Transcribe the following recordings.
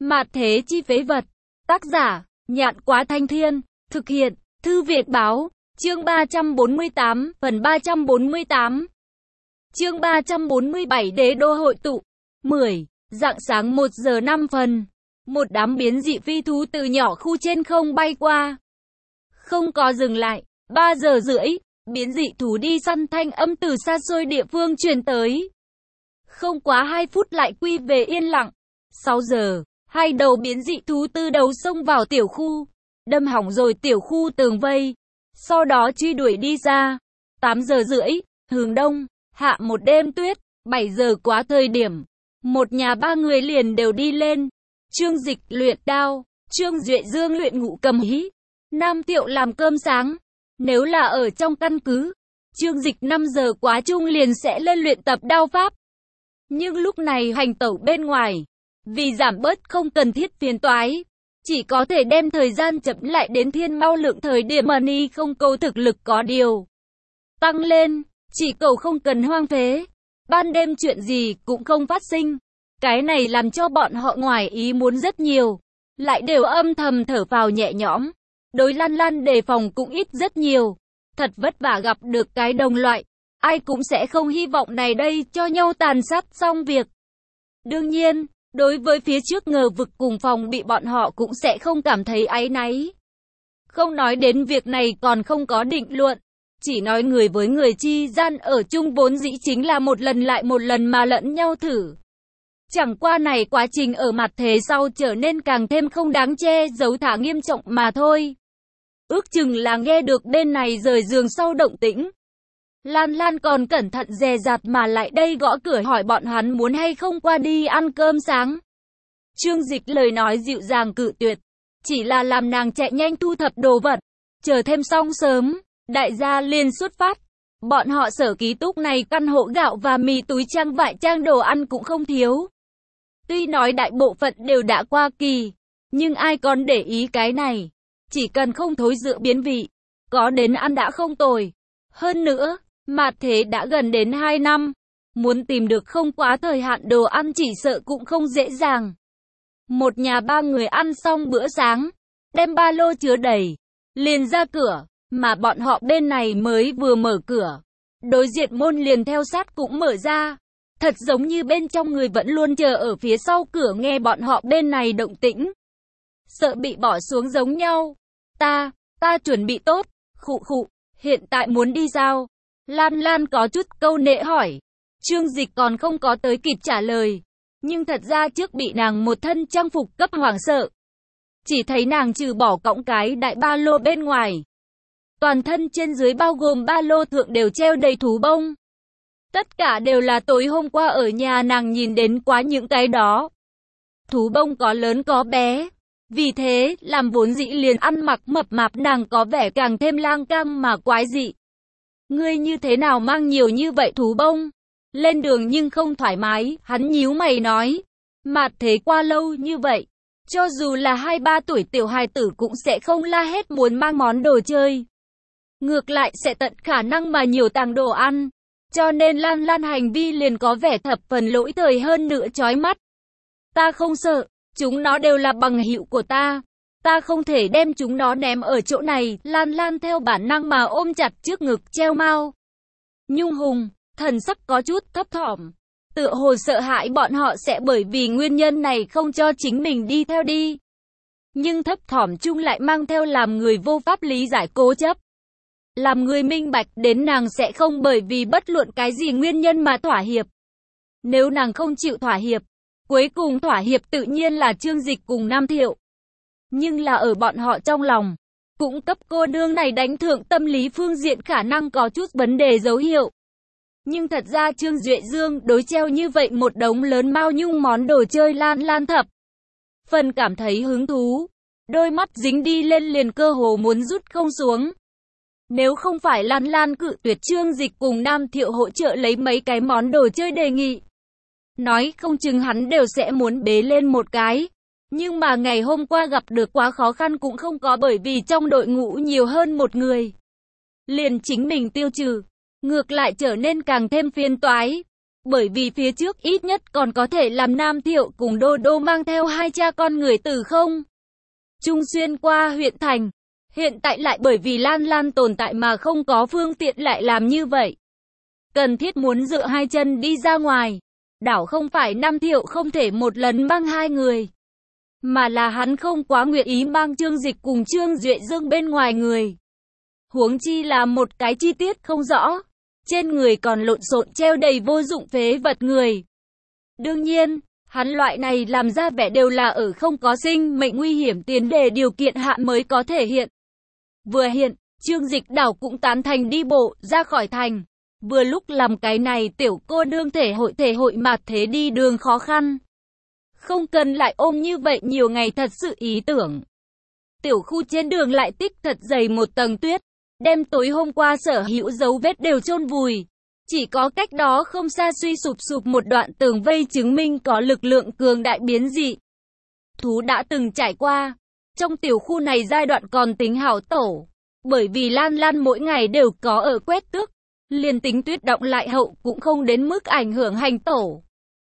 Mạt thế chi phế vật. Tác giả, Nhạn Quá Thanh Thiên. Thực hiện, Thư Việt Báo. Chương 348, phần 348. Chương 347 Đế đô hội tụ. 10. Rạng sáng 1 giờ 5 phần. Một đám biến dị phi thú từ nhỏ khu trên không bay qua. Không có dừng lại. 3 giờ rưỡi, biến dị thú đi săn thanh âm từ xa xôi địa phương truyền tới. Không quá 2 phút lại quy về yên lặng. 6 giờ, hai đầu biến dị thú từ đầu xông vào tiểu khu, đâm hỏng rồi tiểu khu tường vây, sau đó truy đuổi đi ra. 8 giờ rưỡi, hướng đông, hạ một đêm tuyết. 7 giờ quá thời điểm, một nhà 3 người liền đều đi lên. Trương Dịch luyện đao, Trương Duệ Dương luyện ngũ cầm hí, Nam Thiệu làm cơm sáng. Nếu là ở trong căn cứ, Trương Dịch 5 giờ quá chung liền sẽ lên luyện tập đao pháp. Nhưng lúc này hành tẩu bên ngoài, vì giảm bớt không cần thiết phiền toái, chỉ có thể đem thời gian chậm lại đến thiên mau lượng thời điểm mà ni không cầu thực lực có điều tăng lên, chỉ cầu không cần hoang phế. Ban đêm chuyện gì cũng không phát sinh. Cái này làm cho bọn họ ngoài ý muốn rất nhiều, lại đều âm thầm thở phào nhẹ nhõm. Đối Lan Lan đề phòng cũng ít rất nhiều. Thật vất vả gặp được cái đồng loại, ai cũng sẽ không hy vọng này đây cho nhau tàn sát xong việc. Đương nhiên, đối với phía trước ngờ vực cùng phòng bị bọn họ cũng sẽ không cảm thấy áy náy. Không nói đến việc này còn không có định luận, chỉ nói người với người chi gian ở chung vốn dĩ chính là một lần lại một lần mà lẫn nhau thử. Chẳng qua này quá trình ở mặt thế sau trở nên càng thêm không đáng che giấu thả nghiêm trọng mà thôi. Ước chừng là nghe được bên này rời giường sau động tĩnh, Lan Lan còn cẩn thận dè dặt mà lại đây gõ cửa hỏi bọn hắn muốn hay không qua đi ăn cơm sáng. Trương Dịch lời nói dịu dàng cự tuyệt, chỉ là làm nàng chạy nhanh thu thập đồ vật, chờ thêm xong sớm, đại gia liền xuất phát. Bọn họ sở ký túc này căn hộ gạo và mì túi trang vải trang đồ ăn cũng không thiếu. Tuy nói đại bộ phận đều đã qua kỳ, nhưng ai còn để ý cái này, chỉ cần không thối rữa biến vị, có đến ăn đã không tồi. Hơn nữa, mạt thế đã gần đến 2 năm, muốn tìm được không quá thời hạn đồ ăn chỉ sợ cũng không dễ dàng. Một nhà 3 người ăn xong bữa sáng, đem ba lô chứa đầy, liền ra cửa, mà bọn họ bên này mới vừa mở cửa, đối diện môn liền theo sát cũng mở ra. Thật giống như bên trong người vẫn luôn chờ ở phía sau cửa nghe bọn họ bên này động tĩnh, sợ bị bỏ xuống giống nhau. Ta chuẩn bị tốt, khụ, hiện tại muốn đi sao? Lan Lan có chút câu nệ hỏi. Trương Dịch còn không có tới kịp trả lời, nhưng thật ra trước bị nàng một thân trang phục cấp hoảng sợ. Chỉ thấy nàng trừ bỏ cõng cái đại ba lô bên ngoài, toàn thân trên dưới bao gồm ba lô thượng đều treo đầy thú bông. Tất cả đều là tối hôm qua ở nhà nàng nhìn đến quá những cái đó. Thú bông có lớn có bé, vì thế làm vốn dĩ liền ăn mặc mập mạp nàng có vẻ càng thêm lang cang mà quái dị. Ngươi như thế nào mang nhiều như vậy thú bông? Lên đường nhưng không thoải mái, hắn nhíu mày nói. Mạt thế qua lâu như vậy, cho dù là 2-3 tuổi tiểu hài tử cũng sẽ không la hết muốn mang món đồ chơi. Ngược lại sẽ tận khả năng mà nhiều tàng đồ ăn. Cho nên Lan Lan hành vi liền có vẻ thập phần lỗi thời hơn nữa chói mắt. Ta không sợ, chúng nó đều là bằng hữu của ta. Ta không thể đem chúng nó ném ở chỗ này. Lan Lan theo bản năng mà ôm chặt trước ngực treo mao nhung hùng, thần sắc có chút thấp thỏm. Tựa hồ sợ hãi bọn họ sẽ bởi vì nguyên nhân này không cho chính mình đi theo đi. Nhưng thấp thỏm chung lại mang theo làm người vô pháp lý giải cố chấp. Làm người minh bạch đến nàng sẽ không bởi vì bất luận cái gì nguyên nhân mà thỏa hiệp. Nếu nàng không chịu thỏa hiệp, cuối cùng thỏa hiệp tự nhiên là Trương Dịch cùng Nam Thiệu. Nhưng là ở bọn họ trong lòng, cũng cấp cô nương này đánh thượng tâm lý phương diện khả năng có chút vấn đề dấu hiệu. Nhưng thật ra Trương Duệ Dương đối treo như vậy một đống lớn mao nhung món đồ chơi Lan Lan thập phần cảm thấy hứng thú, đôi mắt dính đi lên liền cơ hồ muốn rút không xuống. Nếu không phải Lan Lan cự tuyệt Trương Dịch cùng Nam Thiệu hỗ trợ lấy mấy cái món đồ chơi đề nghị, nói không chừng hắn đều sẽ muốn bế lên một cái. Nhưng mà ngày hôm qua gặp được quá khó khăn cũng không có, bởi vì trong đội ngũ nhiều hơn một người, liền chính mình tiêu trừ, ngược lại trở nên càng thêm phiền toái. Bởi vì phía trước ít nhất còn có thể làm Nam Thiệu cùng Đô Đô mang theo hai cha con người từ không Trung xuyên qua huyện thành. Hiện tại lại bởi vì Lan Lan tồn tại mà không có phương tiện lại làm như vậy. Cần thiết muốn dựa hai chân đi ra ngoài. Đảo không phải Nam Thiệu không thể một lần mang hai người, mà là hắn không quá nguyện ý mang Trương Dịch cùng Trương Duệ Dương bên ngoài người. Huống chi là một cái chi tiết không rõ, trên người còn lộn xộn treo đầy vô dụng phế vật người. Đương nhiên, hắn loại này làm ra vẻ đều là ở không có sinh mệnh nguy hiểm tiền đề điều kiện hạ mới có thể hiện. Vừa hiện, Trương Dịch đảo cũng tán thành đi bộ ra khỏi thành. Vừa lúc làm cái này tiểu cô nương thể hội mà thế đi đường khó khăn. Không cần lại ôm như vậy nhiều ngày thật sự ý tưởng. Tiểu khu trên đường lại tích thật dày một tầng tuyết, đem tối hôm qua sở hữu dấu vết đều chôn vùi. Chỉ có cách đó không xa suy sụp một đoạn tường vây chứng minh có lực lượng cường đại biến dị. Thú đã từng trải qua. Trong tiểu khu này giai đoạn còn tính hảo tổ. Bởi vì Lan Lan mỗi ngày đều có ở quét tước. Liền tính tuyết động lại hậu cũng không đến mức ảnh hưởng hành tổ.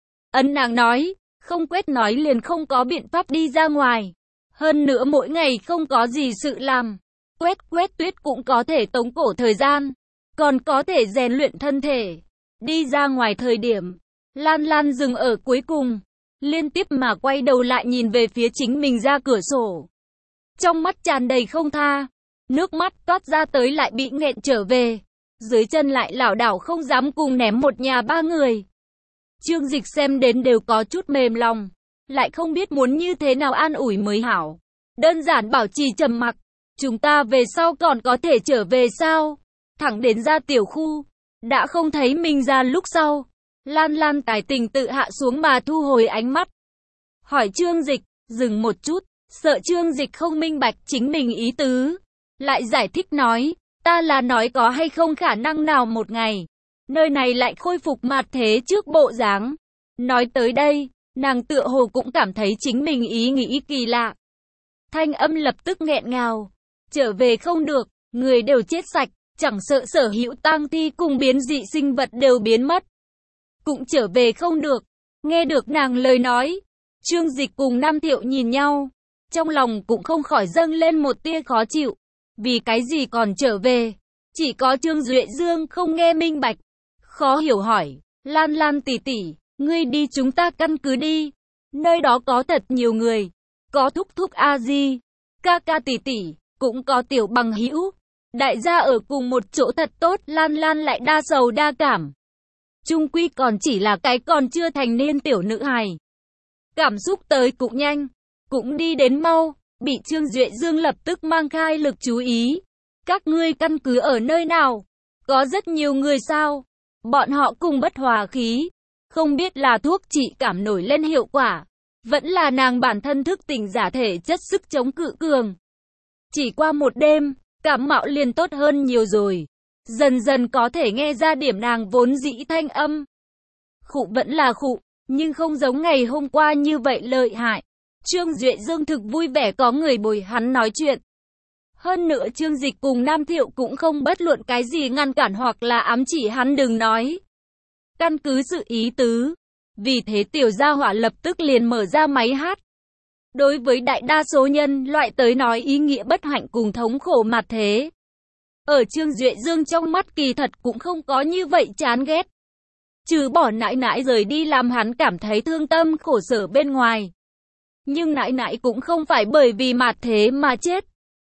Ấn nàng nói, không quét nói liền không có biện pháp đi ra ngoài. Hơn nữa mỗi ngày không có gì sự làm. Quét tuyết cũng có thể tống cổ thời gian. Còn có thể rèn luyện thân thể. Đi ra ngoài thời điểm, Lan Lan dừng ở cuối cùng. Liên tiếp mà quay đầu lại nhìn về phía chính mình ra cửa sổ. Trong mắt tràn đầy không tha. Nước mắt toát ra tới lại bị nghẹn trở về. Dưới chân lại lảo đảo không dám cùng ném một nhà ba người. Trương Dịch xem đến đều có chút mềm lòng. Lại không biết muốn như thế nào an ủi mới hảo. Đơn giản bảo trì trầm mặc. Chúng ta về sau còn có thể trở về sao? Thẳng đến ra tiểu khu. Đã không thấy mình ra lúc sau. Lan Lan tài tình tự hạ xuống mà thu hồi ánh mắt. Hỏi Trương Dịch, dừng một chút. Sợ Trương Dịch không minh bạch chính mình ý tứ. Lại giải thích nói. Ta là nói có hay không khả năng nào một ngày, nơi này lại khôi phục mặt thế trước bộ dáng. Nói tới đây, nàng tựa hồ cũng cảm thấy chính mình ý nghĩ kỳ lạ. Thanh âm lập tức nghẹn ngào. Trở về không được, người đều chết sạch, chẳng sợ sở hữu tang thi cùng biến dị sinh vật đều biến mất. Cũng trở về không được. Nghe được nàng lời nói, Trương Dịch cùng Nam Thiệu nhìn nhau. Trong lòng cũng không khỏi dâng lên một tia khó chịu. Vì cái gì còn trở về? Chỉ có Trương Duệ Dương không nghe minh bạch. Khó hiểu hỏi, Lan Lan tỷ tỷ, ngươi đi chúng ta căn cứ đi. Nơi đó có thật nhiều người. Có thúc thúc a di, ca ca tỷ tỷ, cũng có tiểu bằng hữu. Đại gia ở cùng một chỗ thật tốt. Lan Lan lại đa sầu đa cảm. Chung quy còn chỉ là cái còn chưa thành niên tiểu nữ hài. Cảm xúc tới cũng nhanh, cũng đi đến mau. Bị Trương Duệ Dương lập tức mang khai lực chú ý. Các ngươi căn cứ ở nơi nào? Có rất nhiều người sao? Bọn họ cùng bất hòa khí. Không biết là thuốc trị cảm nổi lên hiệu quả. Vẫn là nàng bản thân thức tỉnh giả thể chất sức chống cự cường. Chỉ qua một đêm, cảm mạo liền tốt hơn nhiều rồi. Dần dần có thể nghe ra điểm nàng vốn dĩ thanh âm. Khụ vẫn là khụ, nhưng không giống ngày hôm qua như vậy lợi hại. Trương Duệ Dương thực vui vẻ có người bồi hắn nói chuyện. Hơn nữa Trương Dịch cùng Nam Thiệu cũng không bất luận cái gì ngăn cản hoặc là ám chỉ hắn đừng nói. Căn cứ sự ý tứ. Vì thế tiểu gia hỏa lập tức liền mở ra máy hát. Đối với đại đa số nhân loại tới nói ý nghĩa bất hạnh cùng thống khổ mặt thế. Ở Trương Duệ Dương trong mắt kỳ thật cũng không có như vậy chán ghét. Trừ bỏ nãi nãi rời đi làm hắn cảm thấy thương tâm khổ sở bên ngoài. Nhưng nãi nãi cũng không phải bởi vì mặt thế mà chết,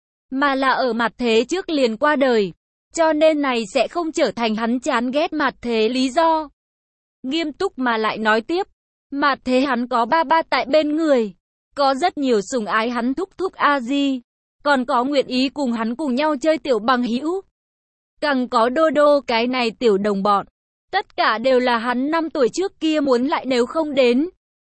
mà là ở mặt thế trước liền qua đời. Cho nên này sẽ không trở thành hắn chán ghét mặt thế lý do. Nghiêm túc mà lại nói tiếp, mặt thế hắn có ba ba tại bên người. Có rất nhiều sủng ái hắn thúc thúc a-di. Còn có nguyện ý cùng hắn cùng nhau chơi tiểu bằng hữu. Càng có Đô Đô cái này tiểu đồng bọn. Tất cả đều là hắn 5 tuổi trước kia muốn lại nếu không đến.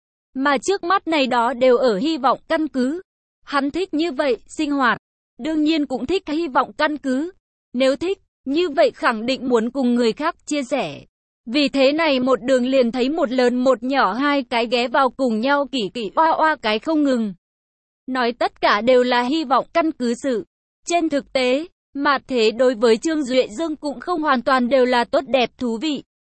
Mà trước mắt này đó đều ở hy vọng căn cứ. Hắn thích như vậy, sinh hoạt. Đương nhiên cũng thích hy vọng căn cứ. Nếu thích, như vậy khẳng định muốn cùng người khác chia sẻ. Vì thế này một đường liền thấy một lớn một nhỏ hai cái ghé vào cùng nhau kỷ kỷ oa oa cái không ngừng. Nói tất cả đều là hy vọng căn cứ sự. Trên thực tế, mà thế đối với Trương Duệ Dương cũng không hoàn toàn đều là tốt đẹp thú vị.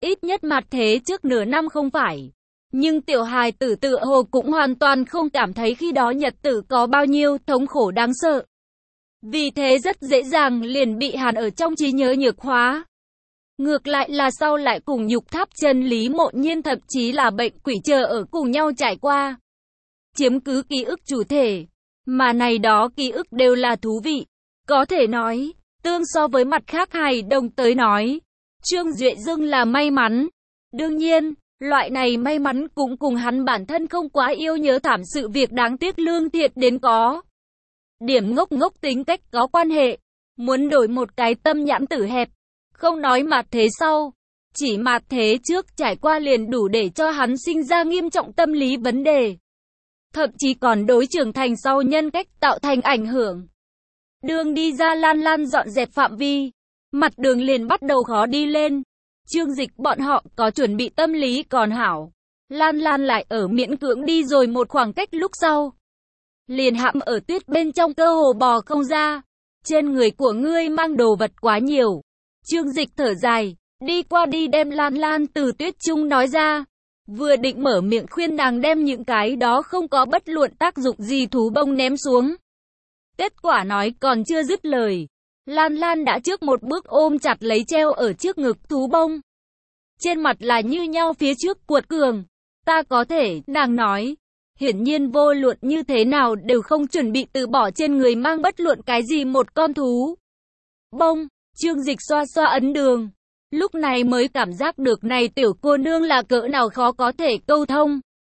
Ít nhất mặt thế trước nửa năm không phải. Nhưng tiểu hài tử tựa hồ cũng hoàn toàn không cảm thấy khi đó nhật tử có bao nhiêu thống khổ đáng sợ. Vì thế rất dễ dàng liền bị hàn ở trong trí nhớ nhược hóa. Ngược lại là sau lại cùng nhục tháp chân lý mộ nhiên thậm chí là bệnh quỷ chờ ở cùng nhau trải qua. Chiếm cứ ký ức chủ thể. Mà này đó ký ức đều là thú vị. Có thể nói, tương so với mặt khác hài đồng tới nói, Trương Duệ Dương là may mắn. Đương nhiên, loại này may mắn cũng cùng hắn bản thân không quá yêu nhớ thảm sự việc đáng tiếc lương thiện đến có. Điểm ngốc ngốc tính cách có quan hệ. Muốn đổi một cái tâm nhãn tử hẹp. Không nói mặt thế sau. Chỉ mặt thế trước trải qua liền đủ để cho hắn sinh ra nghiêm trọng tâm lý vấn đề. Thậm chí còn đối trưởng thành sau nhân cách tạo thành ảnh hưởng. Đường đi ra Lan Lan dọn dẹp phạm vi. Mặt đường liền bắt đầu khó đi lên. Trương Dịch bọn họ có chuẩn bị tâm lý còn hảo. Lan Lan lại ở miễn cưỡng đi rồi một khoảng cách lúc sau. Liền hãm ở tuyết bên trong cơ hồ bò không ra. Trên người của ngươi mang đồ vật quá nhiều. Trương Dịch thở dài, đi qua đi đem Lan Lan từ tuyết trung nói ra. Vừa định mở miệng khuyên nàng đem những cái đó không có bất luận tác dụng gì thú bông ném xuống. Kết quả nói còn chưa dứt lời. Lan Lan đã trước một bước ôm chặt lấy treo ở trước ngực thú bông. Trên mặt là như nhau phía trước cuột cường. Ta có thể, nàng nói. Hiển nhiên vô luận như thế nào đều không chuẩn bị từ bỏ trên người mang bất luận cái gì một con thú bông. Trương Dịch xoa xoa ấn đường. Lúc này mới cảm giác được này tiểu cô nương là cỡ nào khó có thể câu thông.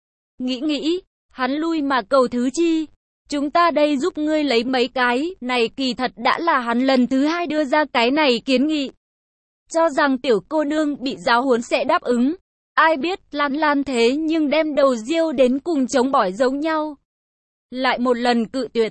Nghĩ, hắn lui mà cầu thứ chi. Chúng ta đây giúp ngươi lấy mấy cái, này kỳ thật đã là hắn lần thứ hai đưa ra cái này kiến nghị. Cho rằng tiểu cô nương bị giáo huấn sẽ đáp ứng. Ai biết Lan Lan thế nhưng đem đầu riêu đến cùng chống bỏi giống nhau. Lại một lần cự tuyệt.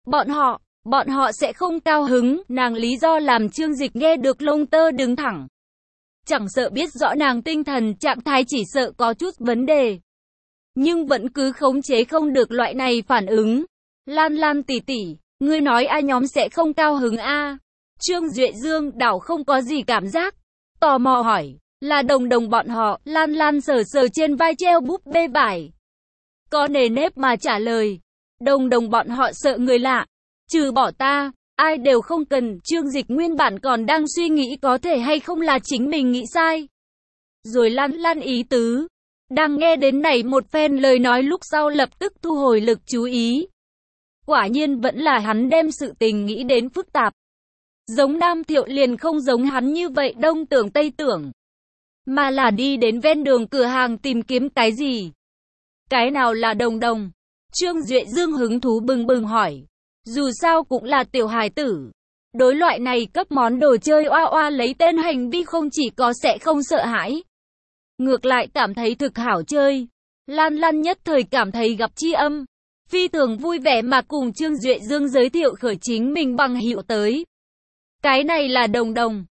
Bọn họ sẽ không cao hứng, nàng lý do làm Trương Dịch nghe được lông tơ đứng thẳng. Chẳng sợ biết rõ nàng tinh thần trạng thái chỉ sợ có chút vấn đề. Nhưng vẫn cứ khống chế không được loại này phản ứng. Lan Lan tỷ tỷ, ngươi nói ai nhóm sẽ không cao hứng a? Trương Duệ Dương đảo không có gì cảm giác. Tò mò hỏi, là đồng bọn họ. Lan Lan sờ sờ trên vai treo búp bê vải. Có nề nếp mà trả lời. Đồng bọn họ sợ người lạ. Trừ bỏ ta, ai đều không cần. Trương Dịch nguyên bản còn đang suy nghĩ có thể hay không là chính mình nghĩ sai. Rồi Lan Lan ý tứ. Đang nghe đến này một phen lời nói lúc sau lập tức thu hồi lực chú ý. Quả nhiên vẫn là hắn đem sự tình nghĩ đến phức tạp. Giống Nam Thiệu liền không giống hắn như vậy đông tưởng tây tưởng. Mà là đi đến ven đường cửa hàng tìm kiếm cái gì. Cái nào là đồng. Trương Duệ Dương hứng thú bừng bừng hỏi. Dù sao cũng là tiểu hài tử. Đối loại này cấp món đồ chơi oa oa lấy tên hành vi không chỉ có sẽ không sợ hãi. Ngược lại cảm thấy thực hảo chơi. Lan Lan nhất thời cảm thấy gặp tri âm. Phi thường vui vẻ mà cùng Trương Duệ Dương giới thiệu khởi chính mình bằng hữu tới. Cái này là đồng.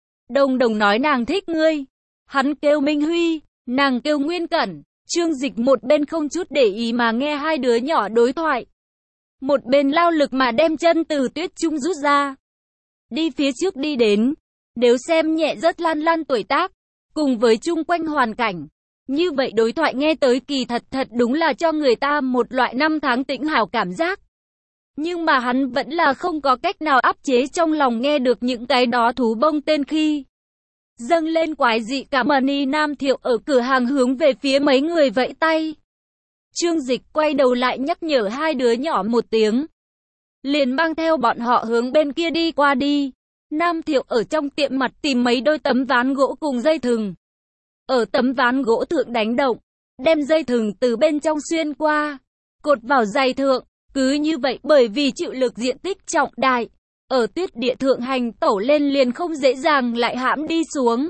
Đồng nói nàng thích ngươi. Hắn kêu Minh Huy, nàng kêu Nguyên Cẩn. Trương Dịch một bên không chút để ý mà nghe hai đứa nhỏ đối thoại. Một bên lao lực mà đem chân từ tuyết trung rút ra. Đi phía trước đi đến. Nếu xem nhẹ rất Lan Lan tuổi tác. Cùng với chung quanh hoàn cảnh. Như vậy đối thoại nghe tới kỳ thật đúng là cho người ta một loại năm tháng tĩnh hảo cảm giác. Nhưng mà hắn vẫn là không có cách nào áp chế trong lòng nghe được những cái đó thú bông tên khi. Dâng lên quái dị cảm ơn. Nam Thiệu ở cửa hàng hướng về phía mấy người vẫy tay. Trương Dịch quay đầu lại nhắc nhở hai đứa nhỏ một tiếng. Liền mang theo bọn họ hướng bên kia đi qua đi. Nam Thiệu ở trong tiệm mặt tìm mấy đôi tấm ván gỗ cùng dây thừng. Ở tấm ván gỗ thượng đánh động. Đem dây thừng từ bên trong xuyên qua. Cột vào giày thượng. Cứ như vậy bởi vì chịu lực diện tích trọng đại. Ở tuyết địa thượng hành tẩu lên liền không dễ dàng lại hãm đi xuống.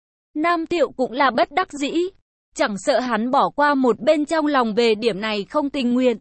Nam Thiệu cũng là bất đắc dĩ. Chẳng sợ hắn bỏ qua một bên trong lòng về điểm này không tình nguyện.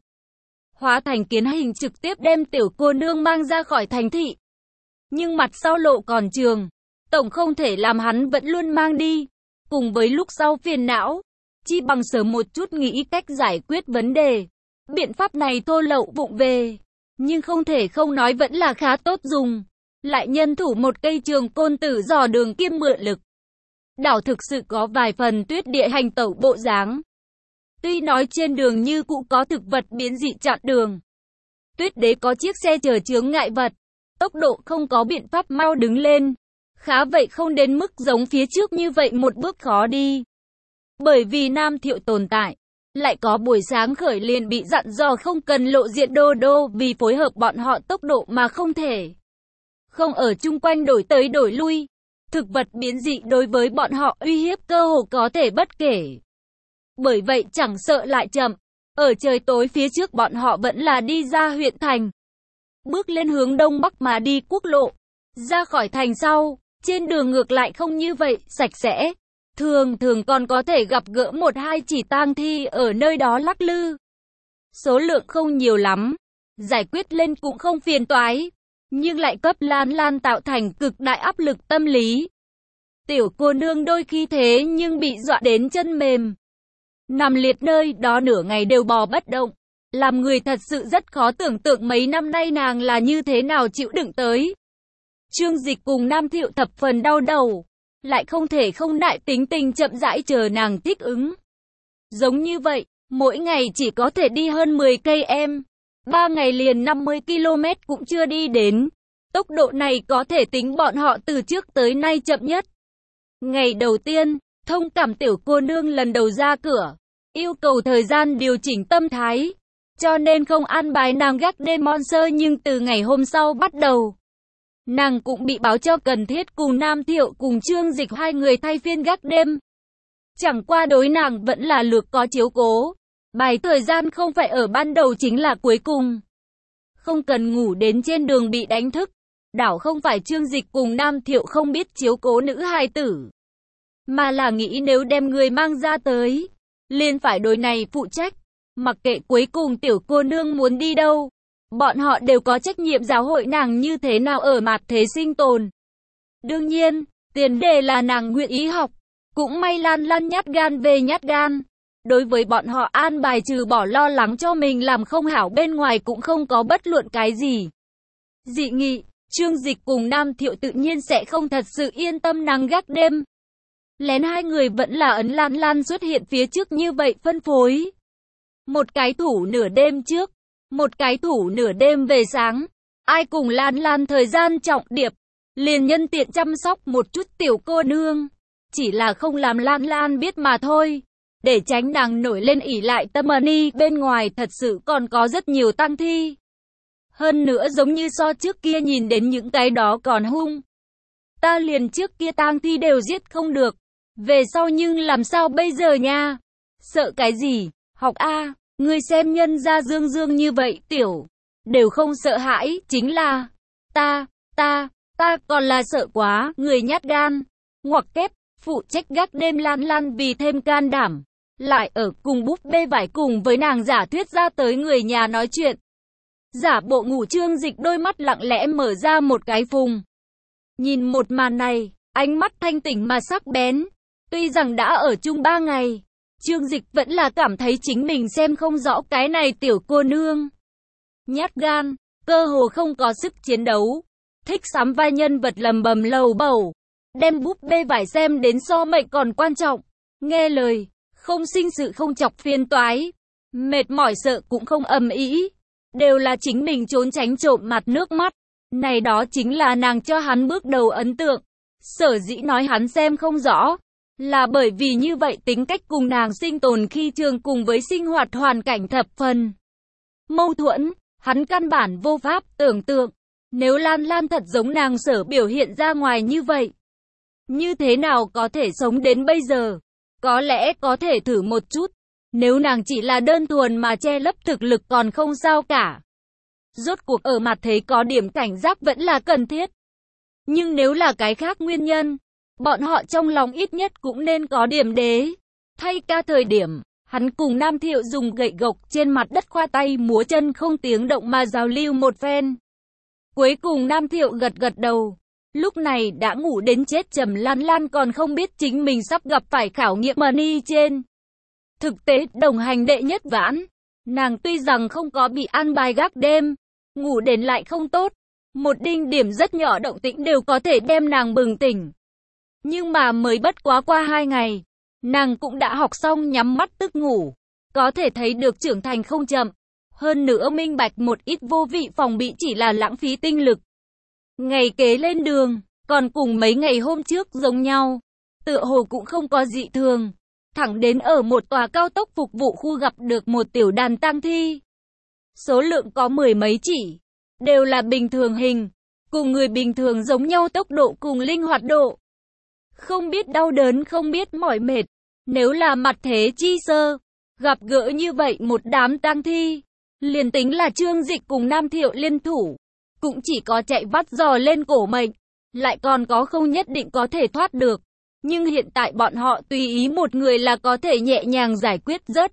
Hóa thành kiến hình trực tiếp đem tiểu cô nương mang ra khỏi thành thị. Nhưng mặt sau lộ còn trường. Tổng không thể làm hắn vẫn luôn mang đi. Cùng với lúc sau phiền não. Chi bằng sớm một chút nghĩ cách giải quyết vấn đề. Biện pháp này thô lậu vụng về. Nhưng không thể không nói vẫn là khá tốt dùng. Lại nhân thủ một cây trường côn tử dò đường kiêm mượn lực. đảo thực sự có vài phần tuyết địa hành tẩu bộ dáng. Tuy nói trên đường như cũ có thực vật biến dị chặn đường, tuyết đế có chiếc xe chở chướng ngại vật, tốc độ không có biện pháp mau đứng lên. Khá vậy không đến mức giống phía trước như vậy một bước khó đi. Bởi vì Nam Thiệu tồn tại, lại có buổi sáng khởi liền bị dặn dò không cần lộ diện đô đô vì phối hợp bọn họ tốc độ mà không thể. Không ở chung quanh đổi tới đổi lui. Thực vật biến dị đối với bọn họ uy hiếp cơ hồ có thể bất kể. Bởi vậy chẳng sợ lại chậm. Ở trời tối phía trước bọn họ vẫn là đi ra huyện thành. Bước lên hướng đông bắc mà đi quốc lộ. Ra khỏi thành sau, trên đường ngược lại không như vậy, sạch sẽ. Thường thường còn có thể gặp gỡ một hai chỉ tang thi ở nơi đó lắc lư. Số lượng không nhiều lắm, giải quyết lên cũng không phiền toái, nhưng lại cấp Lan Lan tạo thành cực đại áp lực tâm lý. Tiểu cô nương đôi khi thế nhưng bị dọa đến chân mềm. Nằm liệt nơi đó nửa ngày đều bò bất động. Làm người thật sự rất khó tưởng tượng mấy năm nay nàng là như thế nào chịu đựng tới. Trương Dịch cùng Nam Thiệu thập phần đau đầu. Lại không thể không nại tính tình chậm rãi chờ nàng thích ứng. Giống như vậy, mỗi ngày chỉ có thể đi hơn 10 cây em. 3 ngày liền 50 km cũng chưa đi đến. Tốc độ này có thể tính bọn họ từ trước tới nay chậm nhất. Ngày đầu tiên, thông cảm tiểu cô nương lần đầu ra cửa, yêu cầu thời gian điều chỉnh tâm thái. Cho nên không an bài nàng gác đêm monster, nhưng từ ngày hôm sau bắt đầu, nàng cũng bị báo cho cần thiết cùng Nam Thiệu cùng Trương Dịch hai người thay phiên gác đêm. Chẳng qua đối nàng vẫn là lược có chiếu cố. Bài thời gian không phải ở ban đầu chính là cuối cùng. Không cần ngủ đến trên đường bị đánh thức. Đảo không phải Trương Dịch cùng Nam Thiệu không biết chiếu cố nữ hài tử, mà là nghĩ nếu đem người mang ra tới, liền phải đối này phụ trách. Mặc kệ cuối cùng tiểu cô nương muốn đi đâu, bọn họ đều có trách nhiệm giáo hội nàng như thế nào ở mặt thế sinh tồn. Đương nhiên, tiền đề là nàng nguyện ý học. Cũng may Lan Lan nhát gan về nhát gan. Đối với bọn họ an bài trừ bỏ lo lắng cho mình làm không hảo bên ngoài cũng không có bất luận cái gì dị nghị. Trương Dịch cùng Nam Thiệu tự nhiên sẽ không thật sự yên tâm nàng gác đêm. Lén hai người vẫn là ấn Lan Lan xuất hiện phía trước như vậy phân phối. Một cái thủ nửa đêm trước, một cái thủ nửa đêm về sáng. Ai cùng Lan Lan thời gian trọng điệp, liền nhân tiện chăm sóc một chút tiểu cô nương. Chỉ là không làm Lan Lan biết mà thôi. Để tránh nàng nổi lên ỷ lại tâm ni, bên ngoài thật sự còn có rất nhiều tang thi. Hơn nữa giống như so trước kia nhìn đến những cái đó còn hung. Ta liền trước kia tang thi đều giết không được. Về sau nhưng làm sao bây giờ nha? Sợ cái gì? Học A, ngươi xem nhân gia Dương Dương như vậy tiểu. Đều không sợ hãi, chính là ta còn là sợ quá, người nhát gan. Ngoặc kép, phụ trách gác đêm Lan Lan vì thêm can đảm. Lại ở cùng búp bê vải cùng với nàng giả thuyết ra tới người nhà nói chuyện. Giả bộ ngủ. Trương Dịch đôi mắt lặng lẽ mở ra một cái phùng. Nhìn một màn này, ánh mắt thanh tỉnh mà sắc bén. Tuy rằng đã ở chung 3 ngày, Trương Dịch vẫn là cảm thấy chính mình xem không rõ cái này tiểu cô nương. Nhát gan, cơ hồ không có sức chiến đấu. Thích sắm vai nhân vật lầm bầm lầu bầu. Đem búp bê vải xem đến so mệnh còn quan trọng. Nghe lời, không sinh sự không chọc phiền toái. Mệt mỏi sợ cũng không ầm ĩ. Đều là chính mình trốn tránh trộm mặt nước mắt. Này đó chính là nàng cho hắn bước đầu ấn tượng. Sở dĩ nói hắn xem không rõ, là bởi vì như vậy tính cách cùng nàng sinh tồn khi trường cùng với sinh hoạt hoàn cảnh thập phần mâu thuẫn. Hắn căn bản vô pháp tưởng tượng, nếu Lan Lan thật giống nàng sở biểu hiện ra ngoài như vậy, như thế nào có thể sống đến bây giờ. Có lẽ có thể thử một chút. Nếu nàng chỉ là đơn thuần mà che lấp thực lực còn không sao cả. Rốt cuộc ở mặt thế có điểm cảnh giác vẫn là cần thiết. Nhưng nếu là cái khác nguyên nhân, bọn họ trong lòng ít nhất cũng nên có điểm đế. Thay ca thời điểm, hắn cùng Nam Thiệu dùng gậy gộc trên mặt đất khoa tay múa chân không tiếng động mà giao lưu một phen. Cuối cùng Nam Thiệu gật gật đầu. Lúc này đã ngủ đến chết trầm Lan Lan còn không biết chính mình sắp gặp phải khảo nghiệm money trên. Thực tế đồng hành đệ nhất vãn. Nàng tuy rằng không có bị an bài gác đêm, ngủ đến lại không tốt. Một đinh điểm rất nhỏ động tĩnh đều có thể đem nàng bừng tỉnh. Nhưng mà mới bất quá qua 2 ngày, nàng cũng đã học xong nhắm mắt tức ngủ. Có thể thấy được trưởng thành không chậm. Hơn nữa minh bạch một ít vô vị phòng bị chỉ là lãng phí tinh lực. Ngày kế lên đường, còn cùng mấy ngày hôm trước giống nhau. Tựa hồ cũng không có dị thường. Thẳng đến ở một tòa cao tốc phục vụ khu gặp được một tiểu đàn tang thi. Số lượng có 10 mấy chỉ. Đều là bình thường hình. Cùng người bình thường giống nhau tốc độ cùng linh hoạt độ. Không biết đau đớn, không biết mỏi mệt. Nếu là mặt thế chi sơ, gặp gỡ như vậy một đám tang thi, liền tính là Trương Dịch cùng Nam Thiệu liên thủ, cũng chỉ có chạy vắt giò lên cổ mệnh, lại còn có không nhất định có thể thoát được. Nhưng hiện tại bọn họ tùy ý một người là có thể nhẹ nhàng giải quyết rất.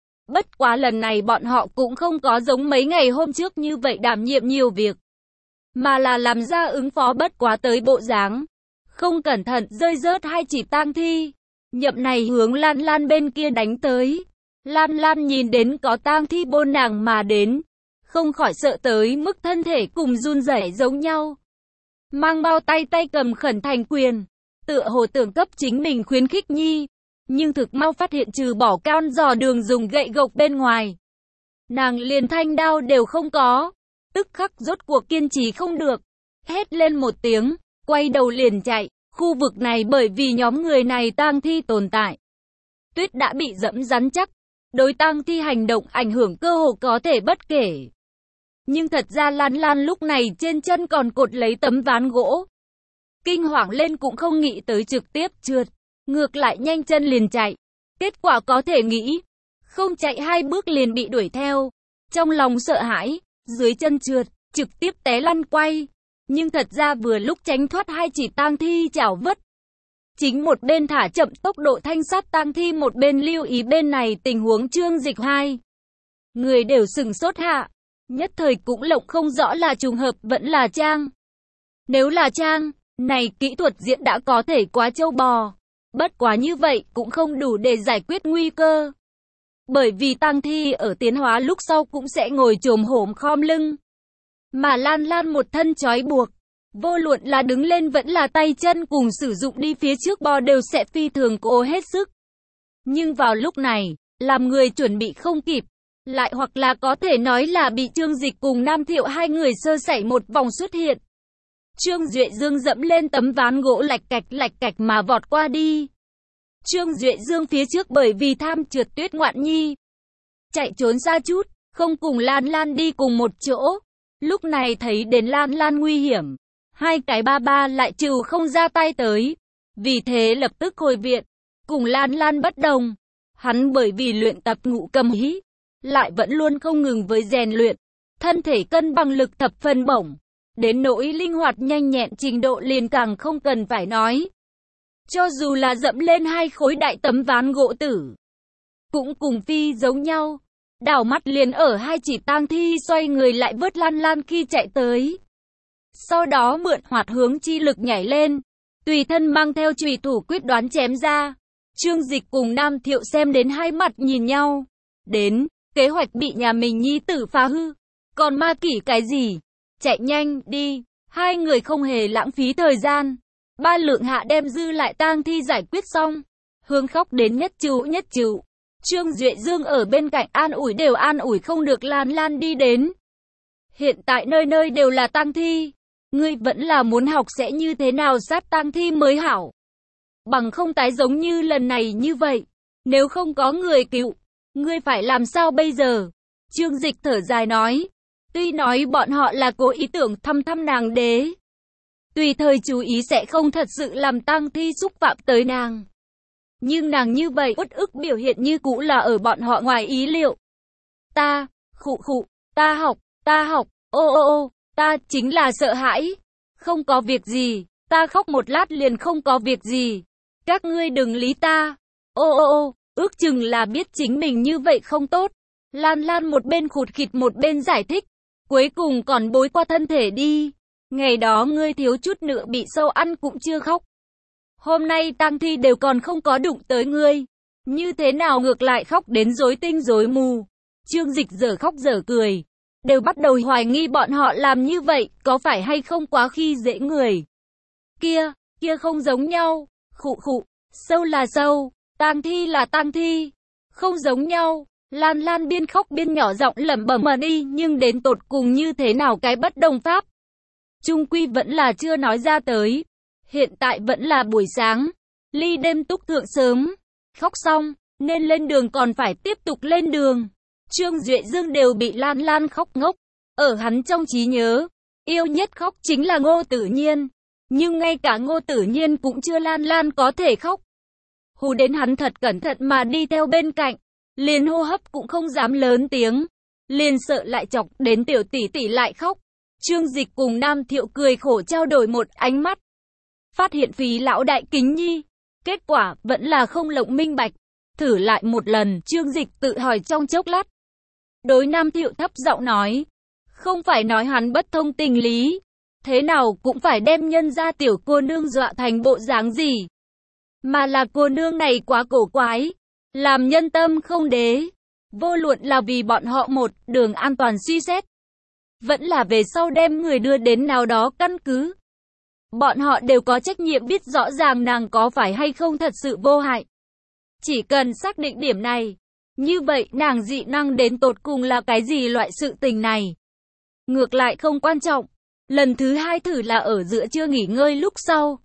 Bất quá lần này bọn họ cũng không có giống mấy ngày hôm trước như vậy đảm nhiệm nhiều việc, mà là làm ra ứng phó bất quá tới bộ dáng. Không cẩn thận rơi rớt 2 chỉ tang thi. Nhậm này hướng Lan Lan bên kia đánh tới. Lan Lan nhìn đến có tang thi bôn nàng mà đến, không khỏi sợ tới mức thân thể cùng run rẩy giống nhau. Mang bao tay cầm khẩn thành quyền, tựa hồ tưởng cấp chính mình khuyến khích nhi, nhưng thực mau phát hiện trừ bỏ con dò đường dùng gậy gộc bên ngoài, nàng liền thanh đao đều không có. Tức khắc rốt cuộc kiên trì không được, hét lên một tiếng, quay đầu liền chạy. Khu vực này bởi vì nhóm người này tang thi tồn tại, tuyết đã bị dẫm rắn chắc, đối tang thi hành động ảnh hưởng cơ hồ có thể bất kể. Nhưng thật ra Lan Lan lúc này trên chân còn cột lấy tấm ván gỗ. Kinh hoàng lên cũng không nghĩ tới trực tiếp trượt, ngược lại nhanh chân liền chạy. Kết quả có thể nghĩ, không chạy 2 bước liền bị đuổi theo. Trong lòng sợ hãi, dưới chân trượt, trực tiếp té lăn quay. Nhưng thật ra vừa lúc tránh thoát 2 chỉ tang thi chảo vất. Chính một bên thả chậm tốc độ thanh sát tang thi, một bên lưu ý bên này tình huống. Trương Dịch 2 người đều sừng sốt hạ, nhất thời cũng lộng không rõ là trùng hợp vẫn là trang. Nếu là trang, này kỹ thuật diễn đã có thể quá trâu bò. Bất quá như vậy cũng không đủ để giải quyết nguy cơ. Bởi vì tang thi ở tiến hóa lúc sau cũng sẽ ngồi chồm hổm khom lưng. Mà Lan Lan một thân trói buộc, vô luận là đứng lên vẫn là tay chân cùng sử dụng đi phía trước bò đều sẽ phi thường cố hết sức. Nhưng vào lúc này, làm người chuẩn bị không kịp, lại hoặc là có thể nói là bị Trương Dịch cùng Nam Thiệu 2 người sơ sẩy một vòng xuất hiện. Trương Duệ Dương dẫm lên tấm ván gỗ lạch cạch mà vọt qua đi. Trương Duệ Dương phía trước bởi vì tham trượt tuyết ngoạn nhi, chạy trốn xa chút, không cùng Lan Lan đi cùng một chỗ. Lúc này thấy đến Lan Lan nguy hiểm, 2 cái ba lại trừ không ra tay tới. Vì thế lập tức hồi viện. Cùng Lan Lan bất đồng, hắn bởi vì luyện tập ngũ cầm hí, lại vẫn luôn không ngừng với rèn luyện, thân thể cân bằng lực thập phần bổng, đến nỗi linh hoạt nhanh nhẹn trình độ liền càng không cần phải nói. Cho dù là dẫm lên 2 khối đại tấm ván gỗ tử, cũng cùng phi giống nhau. Đảo mắt liền ở 2 chỉ tang thi xoay người lại vớt Lan Lan khi chạy tới. Sau đó mượn hoạt hướng chi lực nhảy lên, tùy thân mang theo chùy thủ quyết đoán chém ra. Trương Dịch cùng Nam Thiệu xem đến hai mặt nhìn nhau. Đến, kế hoạch bị nhà mình nhi tử phá hư. Còn ma kỷ cái gì? Chạy nhanh, đi. 2 người không hề lãng phí thời gian. 3 lượng hạ đem dư lại tang thi giải quyết xong. Hương khóc đến nhất chịu. Trương Duệ Dương ở bên cạnh an ủi đều an ủi không được Lan Lan đi đến. Hiện tại nơi nơi đều là tang thi. Ngươi vẫn là muốn học sẽ như thế nào sát tang thi mới hảo. Bằng không tái giống như lần này như vậy. Nếu không có người cứu, ngươi phải làm sao bây giờ? Trương Dịch thở dài nói. Tuy nói bọn họ là cố ý tưởng thăm nàng đế, tùy thời chú ý sẽ không thật sự làm tang thi xúc phạm tới nàng. Nhưng nàng như vậy uất ức biểu hiện như cũ là ở bọn họ ngoài ý liệu. Ta, ta học, ô, ta chính là sợ hãi. Không có việc gì, ta khóc một lát liền không có việc gì. Các ngươi đừng lý ta. Ô, ước chừng là biết chính mình như vậy không tốt. Lan Lan một bên khụt khịt một bên giải thích. Cuối cùng còn bối qua thân thể đi. Ngày đó ngươi thiếu chút nữa bị sâu ăn cũng chưa khóc. Hôm nay tang thi đều còn không có đụng tới ngươi. Như thế nào ngược lại khóc đến rối tinh rối mù. Trương Dịch dở khóc dở cười. Đều bắt đầu hoài nghi bọn họ làm như vậy có phải hay không quá khi dễ người. Kia không giống nhau. Khụ khụ, sâu là sâu, tang thi là tang thi, không giống nhau. Lan Lan biên khóc biên nhỏ giọng lẩm bẩm mà đi, nhưng đến tột cùng như thế nào cái bất đồng pháp chung quy vẫn là chưa nói ra tới. Hiện tại vẫn là buổi sáng, ly đêm túc thượng sớm, khóc xong, nên lên đường còn phải tiếp tục lên đường. Trương Duệ Dương đều bị Lan Lan khóc ngốc. Ở hắn trong trí nhớ, yêu nhất khóc chính là Ngô Tử Nhiên. Nhưng ngay cả Ngô Tử Nhiên cũng chưa Lan Lan có thể khóc. Hù đến hắn thật cẩn thận mà đi theo bên cạnh, liền hô hấp cũng không dám lớn tiếng, liền sợ lại chọc đến tiểu tỷ tỷ lại khóc. Trương Dịch cùng Nam Thiệu cười khổ trao đổi một ánh mắt. Phát hiện Phí lão đại kính nhi, kết quả vẫn là không lộng minh bạch. Thử lại một lần, Trương Dịch tự hỏi trong chốc lát. Đối Nam Thiệu thấp giọng nói, không phải nói hắn bất thông tình lý, thế nào cũng phải đem nhân ra tiểu cô nương dọa thành bộ dáng gì, mà là cô nương này quá cổ quái, làm nhân tâm không đế. Vô luận là vì bọn họ một đường an toàn suy xét, vẫn là về sau đem người đưa đến nào đó căn cứ, bọn họ đều có trách nhiệm biết rõ ràng nàng có phải hay không thật sự vô hại. Chỉ cần xác định điểm này, như vậy nàng dị năng đến tột cùng là cái gì loại sự tình này, ngược lại không quan trọng. Lần thứ hai thử là ở giữa trưa nghỉ ngơi lúc sau.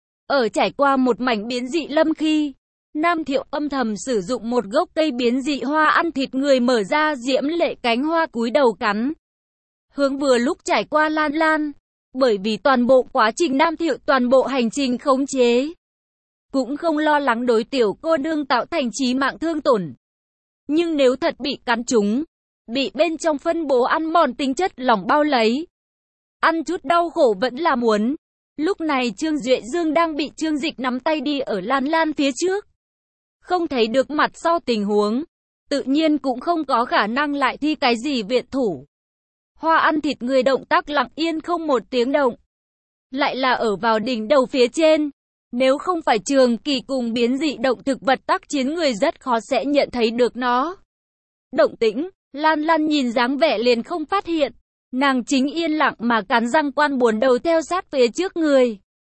Ở trải qua một mảnh biến dị lâm khi, Nam Thiệu âm thầm sử dụng một gốc cây biến dị hoa ăn thịt người mở ra diễm lệ cánh hoa cúi đầu cắn. Hướng vừa lúc trải qua Lan Lan, bởi vì toàn bộ quá trình Nam Thiệu toàn bộ hành trình khống chế, cũng không lo lắng đối tiểu cô nương tạo thành chí mạng thương tổn. Nhưng nếu thật bị cắn trúng, bị bên trong phân bố ăn mòn tính chất lỏng bao lấy, ăn chút đau khổ vẫn là muốn. Lúc này Trương Duệ Dương đang bị Trương Dịch nắm tay đi ở Lan Lan phía trước, không thấy được mặt sau tình huống, tự nhiên cũng không có khả năng lại thi cái gì viện thủ. Hoa ăn thịt người động tác lặng yên không một tiếng động, lại là ở vào đỉnh đầu phía trên. Nếu không phải trường kỳ cùng biến dị động thực vật tác chiến, người rất khó sẽ nhận thấy được nó động tĩnh. Lan Lan nhìn dáng vẻ liền không phát hiện, nàng chính yên lặng mà cắn răng quan buồn đầu theo sát phía trước người,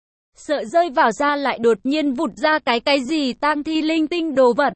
sợ rơi vào ra lại đột nhiên vụt ra cái gì tang thi linh tinh đồ vật.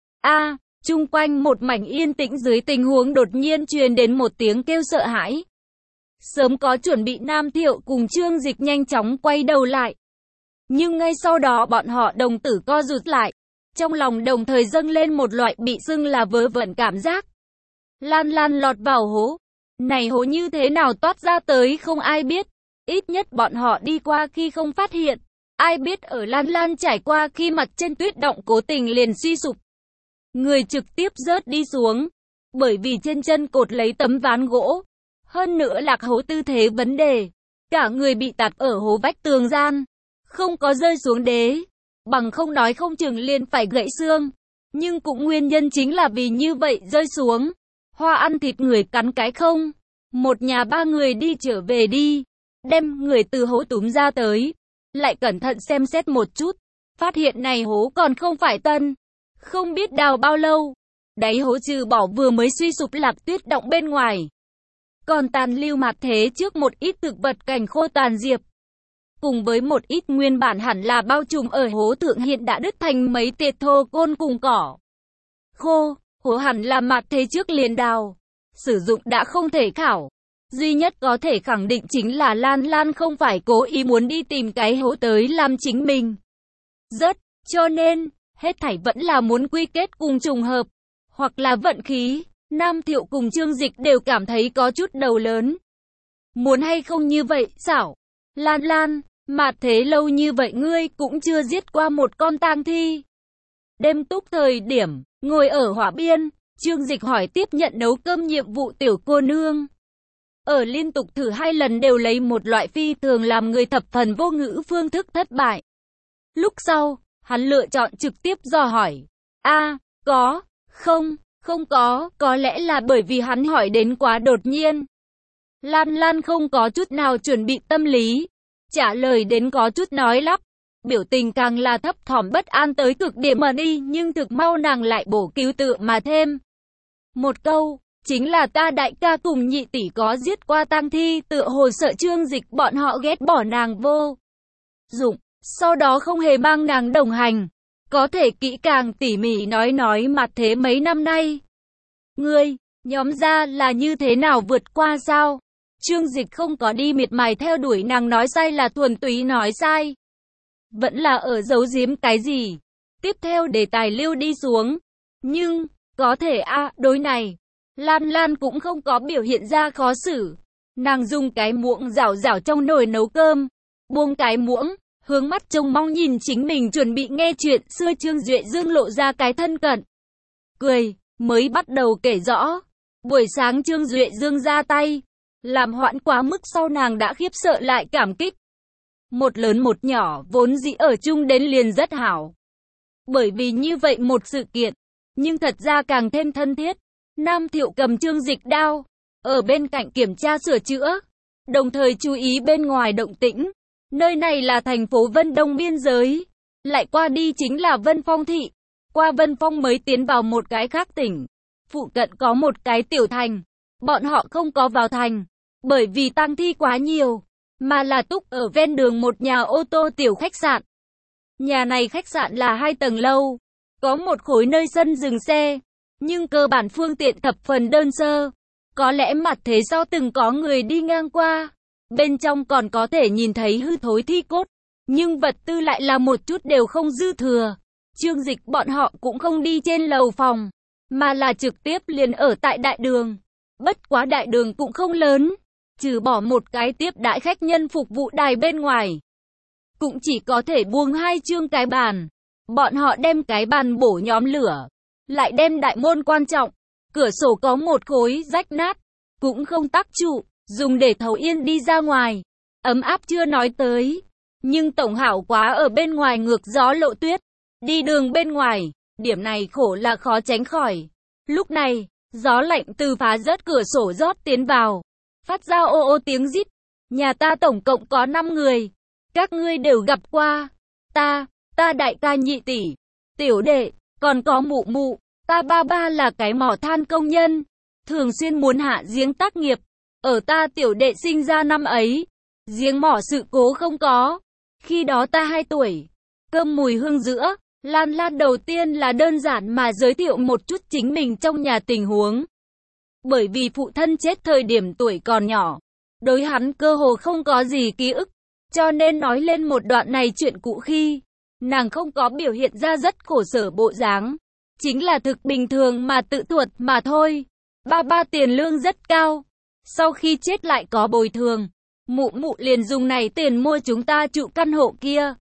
Chung quanh một mảnh yên tĩnh dưới tình huống đột nhiên truyền đến một tiếng kêu sợ hãi. Sớm có chuẩn bị Nam Thiệu cùng Trương Dịch nhanh chóng quay đầu lại. Nhưng ngay sau đó bọn họ đồng tử co rụt lại, trong lòng đồng thời dâng lên một loại bị xưng là vớ vẩn cảm giác. Lan Lan lọt vào hố. Này hố như thế nào toát ra tới không ai biết. Ít nhất bọn họ đi qua khi không phát hiện. Ai biết ở Lan Lan trải qua khi mặt trên tuyết động cố tình liền suy sụp. Người trực tiếp rớt đi xuống. Bởi vì trên chân cột lấy tấm ván gỗ. Hơn nữa lạc hố tư thế vấn đề. Cả người bị tạt ở hố vách tường gian. Không có rơi xuống đế. Bằng không nói không chừng liền phải gãy xương. Nhưng cũng nguyên nhân chính là vì như vậy rơi xuống. Hoa ăn thịt người cắn cái không. Một nhà ba người đi trở về đi. Đem người từ hố túm ra tới. Lại cẩn thận xem xét một chút. Phát hiện này hố còn không phải tân. Không biết đào bao lâu. Đáy hố trừ bỏ vừa mới suy sụp lạc tuyết động bên ngoài. Còn tàn lưu mặt thế trước một ít thực vật cành khô tàn diệp. Cùng với một ít nguyên bản hẳn là bao trùm ở hố thượng hiện đã đứt thành mấy tiệt thô côn cùng cỏ khô. Hố hẳn là mặt thế trước liền đào. Sử dụng đã không thể khảo. Duy nhất có thể khẳng định chính là Lan Lan không phải cố ý muốn đi tìm cái hố tới làm chính mình rớt. Cho nên, hết thảy vẫn là muốn quy kết cùng trùng hợp. Hoặc là vận khí. Nam Thiệu cùng Trương Dịch đều cảm thấy có chút đầu lớn. Muốn hay không như vậy, xảo. Lan Lan, mà thế lâu như vậy ngươi cũng chưa giết qua một con tang thi. Đêm túc thời điểm, ngồi ở hỏa biên, Trương Dịch hỏi tiếp nhận nấu cơm nhiệm vụ tiểu cô nương. Ở liên tục thử 2 lần đều lấy một loại phi thường làm người thập phần vô ngữ phương thức thất bại. Lúc sau, hắn lựa chọn trực tiếp dò hỏi. Có, không có lẽ là bởi vì hắn hỏi đến quá đột nhiên. Lan Lan không có chút nào chuẩn bị tâm lý. Trả lời đến có chút nói lắp. Biểu tình càng là thấp thỏm bất an tới cực điểm mà đi, nhưng thực mau nàng lại bổ cứu tự mà thêm một câu, chính là ta đại ca cùng nhị tỷ có giết qua tang thi, tựa hồ sợ Trương Dịch bọn họ ghét bỏ nàng vô dụng. sau đó không hề mang nàng đồng hành. Có thể kỹ càng tỉ mỉ nói Mạt Thế mấy năm nay. Ngươi, nhóm gia là như thế nào vượt qua sao? Trương Dịch không có đi miệt mài theo đuổi nàng nói sai là thuần túy nói sai. Vẫn là ở giấu giếm cái gì? Tiếp theo đề tài lưu đi xuống. Nhưng, có thể đối này, Lan Lan cũng không có biểu hiện ra khó xử. Nàng dùng cái muỗng rảo rảo trong nồi nấu cơm, buông cái muỗng, hướng mắt trông mong nhìn chính mình chuẩn bị nghe chuyện xưa. Trương Duệ Dương lộ ra cái thân cận cười, mới bắt đầu kể rõ. Buổi sáng Trương Duệ Dương ra tay, làm hoãn quá mức sau nàng đã khiếp sợ lại cảm kích. Một lớn một nhỏ vốn dĩ ở chung đến liền rất hảo. Bởi vì như vậy một sự kiện, nhưng thật ra càng thêm thân thiết. Nam Thiệu cầm Trương Dịch đao, ở bên cạnh kiểm tra sửa chữa, đồng thời chú ý bên ngoài động tĩnh. Nơi này là thành phố Vân Đông biên giới, lại qua đi chính là Vân Phong thị. Qua Vân Phong mới tiến vào một cái khác tỉnh. Phụ cận có một cái tiểu thành. Bọn họ không có vào thành, bởi vì tang thi quá nhiều, mà là túc ở ven đường một nhà ô tô tiểu khách sạn. Nhà này khách sạn là 2 tầng lâu, có một khối nơi sân dừng xe, nhưng cơ bản phương tiện thập phần đơn sơ. Có lẽ Mạt Thế sau từng có người đi ngang qua, bên trong còn có thể nhìn thấy hư thối thi cốt, nhưng vật tư lại là một chút đều không dư thừa. Trương Dịch bọn họ cũng không đi trên lầu phòng, mà là trực tiếp liền ở tại đại đường. Bất quá đại đường cũng không lớn, trừ bỏ một cái tiếp đãi khách nhân phục vụ đài bên ngoài, cũng chỉ có thể buông 2 chương cái bàn. Bọn họ đem cái bàn bổ nhóm lửa, lại đem đại môn quan trọng, cửa sổ có một khối rách nát, cũng không tác trụ, dùng để thấu yên đi ra ngoài. Ấm áp chưa nói tới, nhưng tổng hảo quá ở bên ngoài ngược gió lộ tuyết. Đi đường bên ngoài, điểm này khổ là khó tránh khỏi. Lúc này, gió lạnh từ phá rớt cửa sổ rót tiến vào, phát ra ô ô tiếng rít. Nhà ta tổng cộng có 5 người, các ngươi đều gặp qua. Ta đại ca nhị tỷ, tiểu đệ, còn có mụ mụ. Ta ba ba là cái mỏ than công nhân, thường xuyên muốn hạ giếng tác nghiệp. Ở ta tiểu đệ sinh ra năm ấy, giếng mỏ sự cố không có. Khi đó ta 2 tuổi, cơm mùi hương giữa. Lan Lan đầu tiên là đơn giản mà giới thiệu một chút chính mình trong nhà tình huống. Bởi vì phụ thân chết thời điểm tuổi còn nhỏ, đối hắn cơ hồ không có gì ký ức, cho nên nói lên một đoạn này chuyện cũ khi, nàng không có biểu hiện ra rất khổ sở bộ dáng, chính là thực bình thường mà tự thuật mà thôi. Ba ba tiền lương rất cao, sau khi chết lại có bồi thường, mụ mụ liền dùng này tiền mua chúng ta trụ căn hộ kia.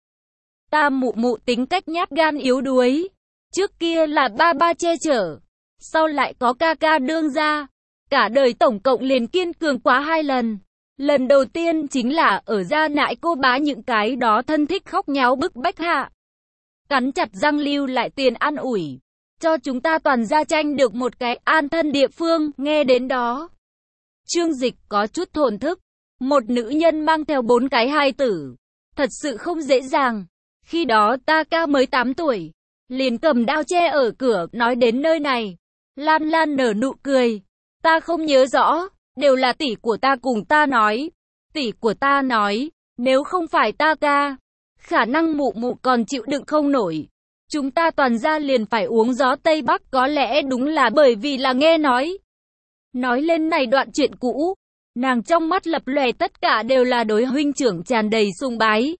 Ta mụ mụ tính cách nhát gan yếu đuối, trước kia là ba ba che chở, sau lại có ca ca đương ra, cả đời tổng cộng liền kiên cường quá 2 lần. Lần đầu tiên chính là ở gia nại cô bá những cái đó thân thích khóc nháo bức bách hạ, cắn chặt răng lưu lại tiền an ủi, cho chúng ta toàn gia tranh được một cái an thân địa phương. Nghe đến đó, Trương Dịch có chút thổn thức, một nữ nhân mang theo 4 cái hài tử, thật sự không dễ dàng. Khi đó ta ca mới 8 tuổi, liền cầm đao che ở cửa. Nói đến nơi này, Lan Lan nở nụ cười. Ta không nhớ rõ, đều là tỷ của ta cùng ta nói. Tỷ của ta nói, nếu không phải ta ca, khả năng mụ mụ còn chịu đựng không nổi. Chúng ta toàn gia liền phải uống gió Tây Bắc. Có lẽ đúng là bởi vì là nghe nói. Nói lên này đoạn chuyện cũ, nàng trong mắt lập lòe tất cả đều là đối huynh trưởng tràn đầy sùng bái,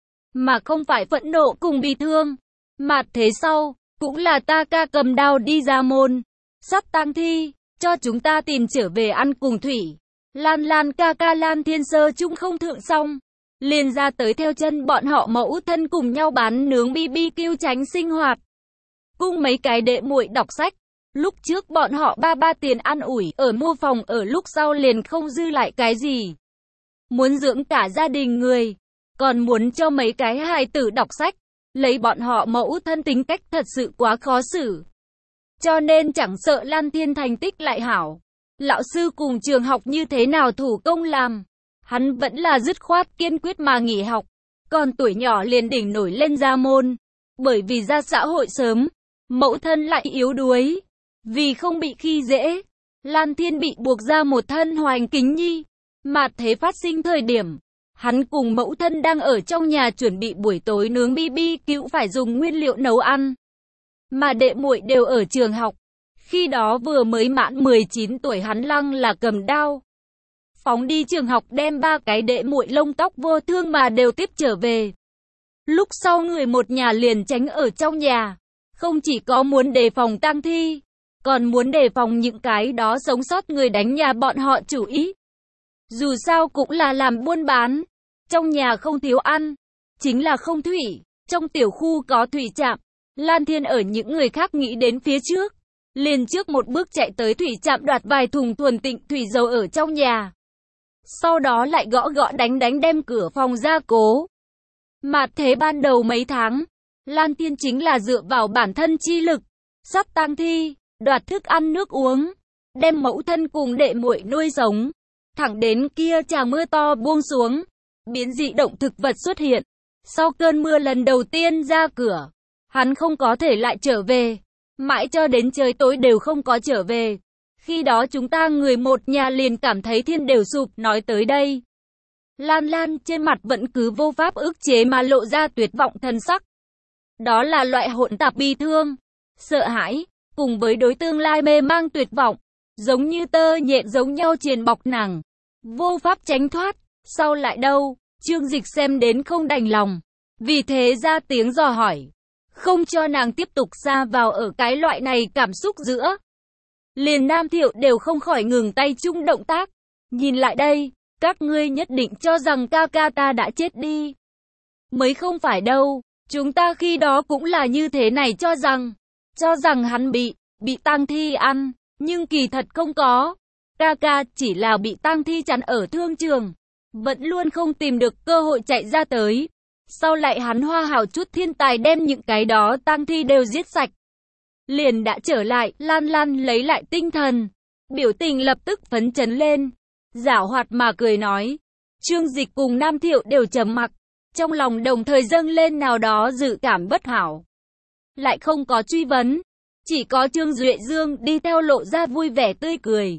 mà không phải phẫn nộ cùng bi thương. Mạt Thế sau, cũng là ta ca cầm đao đi ra môn, sắp tang thi, cho chúng ta tìm trở về ăn cùng thủy. Lan Lan ca ca Lan Thiên Sơ chung không thượng xong, liền ra tới theo chân bọn họ mẫu thân cùng nhau bán nướng BBQ tránh sinh hoạt. Cùng mấy cái đệ muội đọc sách. Lúc trước bọn họ ba ba tiền ăn ủi ở mua phòng ở, lúc sau liền không dư lại cái gì. Muốn dưỡng cả gia đình người, còn muốn cho mấy cái hài tử đọc sách, lấy bọn họ mẫu thân tính cách thật sự quá khó xử. Cho nên chẳng sợ Lan Thiên thành tích lại hảo, lão sư cùng trường học như thế nào thủ công làm, hắn vẫn là dứt khoát kiên quyết mà nghỉ học. Còn tuổi nhỏ liền đỉnh nổi lên ra môn, bởi vì ra xã hội sớm, mẫu thân lại yếu đuối. Vì không bị khi dễ, Lan Thiên bị buộc ra một thân Hoành Kính Nhi. Mạt Thế phát sinh thời điểm, Hắn cùng mẫu thân đang ở trong nhà chuẩn bị buổi tối nướng BBQ phải dùng nguyên liệu nấu ăn. Mà đệ muội đều ở trường học. Khi đó vừa mới mãn 19 tuổi, hắn lăng là cầm đao phóng đi trường học, đem 3 cái đệ muội lông tóc vô thương mà đều tiếp trở về. Lúc sau người một nhà liền tránh ở trong nhà. Không chỉ có muốn đề phòng tang thi, còn muốn đề phòng những cái đó sống sót người đánh nhà bọn họ chủ ý. Dù sao cũng là làm buôn bán, trong nhà không thiếu ăn, chính là không thủy. Trong tiểu khu có thủy trạm, Lan Thiên ở những người khác nghĩ đến phía trước, liền trước một bước chạy tới thủy trạm đoạt vài thùng thuần tịnh thủy dầu ở trong nhà. Sau đó lại gõ gõ đánh đánh đem cửa phòng gia cố. Mà thế ban đầu mấy tháng, Lan Thiên chính là dựa vào bản thân chi lực, sát tang thi, đoạt thức ăn nước uống, đem mẫu thân cùng đệ muội nuôi sống. Thẳng đến kia tràng mưa to buông xuống, biến dị động thực vật xuất hiện. Sau cơn mưa lần đầu tiên ra cửa, hắn không có thể lại trở về. Mãi cho đến trời tối đều không có trở về. Khi đó chúng ta người một nhà liền cảm thấy thiên đều sụp. Nói tới đây, Lan Lan trên mặt vẫn cứ vô pháp ức chế mà lộ ra tuyệt vọng thần sắc. Đó là loại hỗn tạp bi thương, sợ hãi, cùng với đối tương lai mê mang tuyệt vọng, giống như tơ nhện giống nhau triền bọc nàng, vô pháp tránh thoát. Sau lại đâu, Trương Dịch xem đến không đành lòng, vì thế ra tiếng dò hỏi, không cho nàng tiếp tục sa vào ở cái loại này cảm xúc giữa. Liền Nam Thiệu đều không khỏi ngừng tay chung động tác. Nhìn lại đây, các ngươi nhất định cho rằng ca ca ta đã chết đi. Mới không phải đâu, chúng ta khi đó cũng là như thế này cho rằng hắn bị tang thi ăn, nhưng kỳ thật không có. Ca ca chỉ là bị tang thi chắn ở thương trường, vẫn luôn không tìm được cơ hội chạy ra tới. Sau lại hắn hoa hảo chút thiên tài đem những cái đó tang thi đều giết sạch. Liền đã trở lại, Lan Lan lấy lại tinh thần, biểu tình lập tức phấn chấn lên, giảo hoạt mà cười nói. Trương Dịch cùng Nam Thiệu đều trầm mặc, trong lòng đồng thời dâng lên nào đó dự cảm bất hảo. Lại không có truy vấn, chỉ có Trương Duệ Dương đi theo lộ ra vui vẻ tươi cười.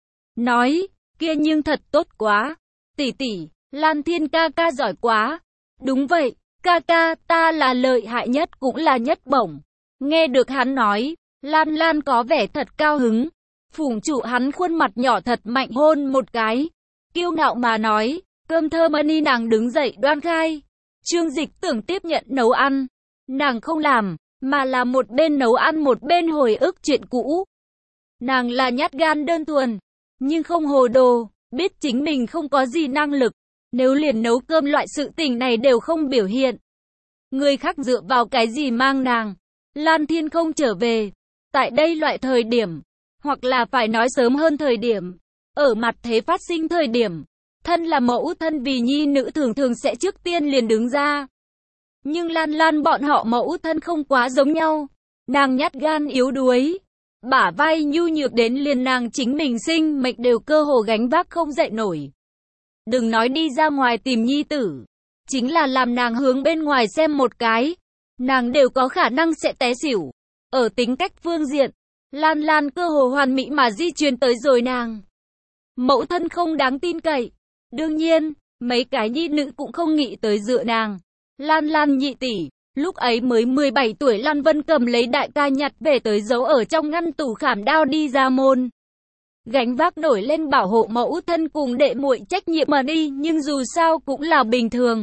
Nói, kia nhưng thật tốt quá, tỷ tỷ, Lan Thiên ca ca giỏi quá. Đúng vậy, ca ca, ta là lợi hại nhất cũng là nhất bổng. Nghe được hắn nói, Lan Lan có vẻ thật cao hứng, phủng trụ hắn khuôn mặt nhỏ thật mạnh hôn một cái, kiêu ngạo mà nói, cơm thơm ân. Nàng đứng dậy đoan khai. Trương Dịch tưởng tiếp nhận nấu ăn, nàng không làm, mà là một bên nấu ăn một bên hồi ức chuyện cũ. Nàng là nhát gan đơn thuần, nhưng không hồ đồ, biết chính mình không có gì năng lực, nếu liền nấu cơm loại sự tình này đều không biểu hiện. Người khác dựa vào cái gì mang nàng? Lan Thiên không trở về. Tại đây loại thời điểm, hoặc là phải nói sớm hơn thời điểm, ở mặt thế phát sinh thời điểm, thân là mẫu thân vì nhi nữ thường thường sẽ trước tiên liền đứng ra. Nhưng Lan Lan bọn họ mẫu thân không quá giống nhau. Nàng nhát gan yếu đuối, bả vai nhu nhược đến liền nàng chính mình sinh mệnh đều cơ hồ gánh vác không dậy nổi. Đừng nói đi ra ngoài tìm nhi tử, chính là làm nàng hướng bên ngoài xem một cái, nàng đều có khả năng sẽ té xỉu. Ở tính cách phương diện, Lan Lan cơ hồ hoàn mỹ mà di truyền tới rồi nàng. Mẫu thân không đáng tin cậy. Đương nhiên, mấy cái nhi nữ cũng không nghĩ tới dựa nàng. Lan Lan nhị tỷ, lúc ấy mới 17 tuổi, Lan Vân cầm lấy đại ca nhặt về tới giấu ở trong ngăn tủ khảm đao đi ra môn. Gánh vác nổi lên bảo hộ mẫu thân cùng đệ muội trách nhiệm mà đi, nhưng dù sao cũng là bình thường.